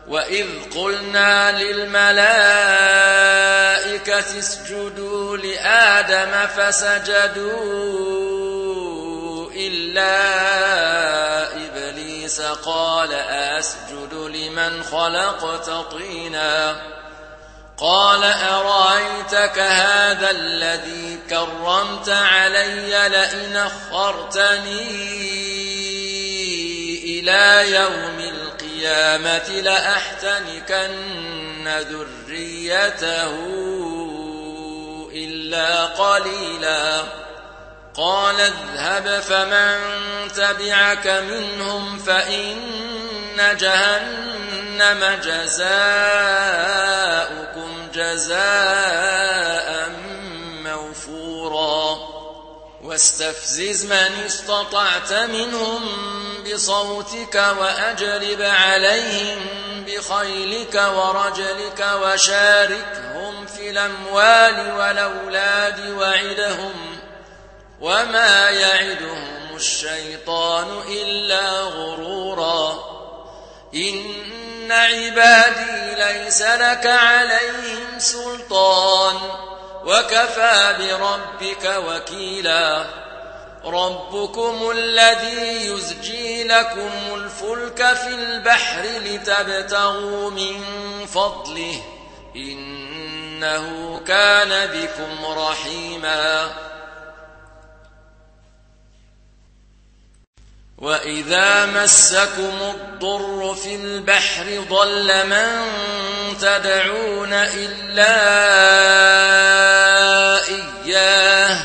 وإذ قلنا للملائكة اسجدوا لآدم فسجدوا إلا إبليس قال أسجد لمن خلقت طينا قال أرأيتك هذا الذي كرمت علي لئن أخرتني إلى يوم القيامة لأحتنكن ذريته إلا قليلا قال اذهب فمن تبعك منهم فإن جهنم جزاؤكم جزاء موفورا واستفزز من استطعت منهم بصوتك وأجلب عليهم بخيلك ورجلك وشاركهم في الأموال والأولاد وعدهم وما يعدهم الشيطان إلا غرورا إن عبادي ليس لك عليهم سلطان وكفى بربك وكيلا ربكم الذي يزجي لكم الفلك في البحر لتبتغوا من فضله إنه كان بكم رحيما وإذا مسكم الضر في البحر ضل من تدعون إلا إياه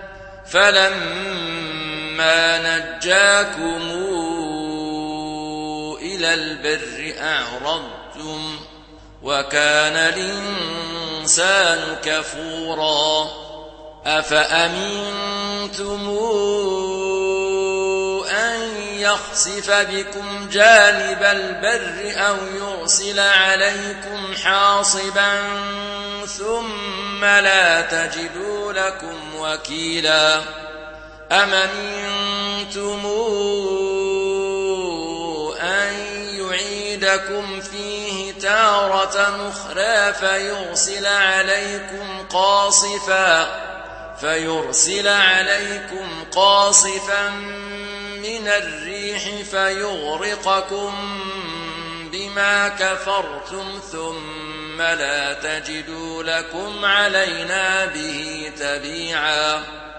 فلما نجاكم إلى البر أعرضتم وكان الإنسان كفورا أفأمنتم أن يخسف بكم جانب البر أو يرسل عليكم حاصبا ثم لا تجدوا لكم وكيلا أم أمنتم أن يعيدكم فيه تارة أخرى فيرسل عليكم قاصفا من الريح فيغرقكم بما كفرتم ثم لا تجدوا لكم علينا به تبيعا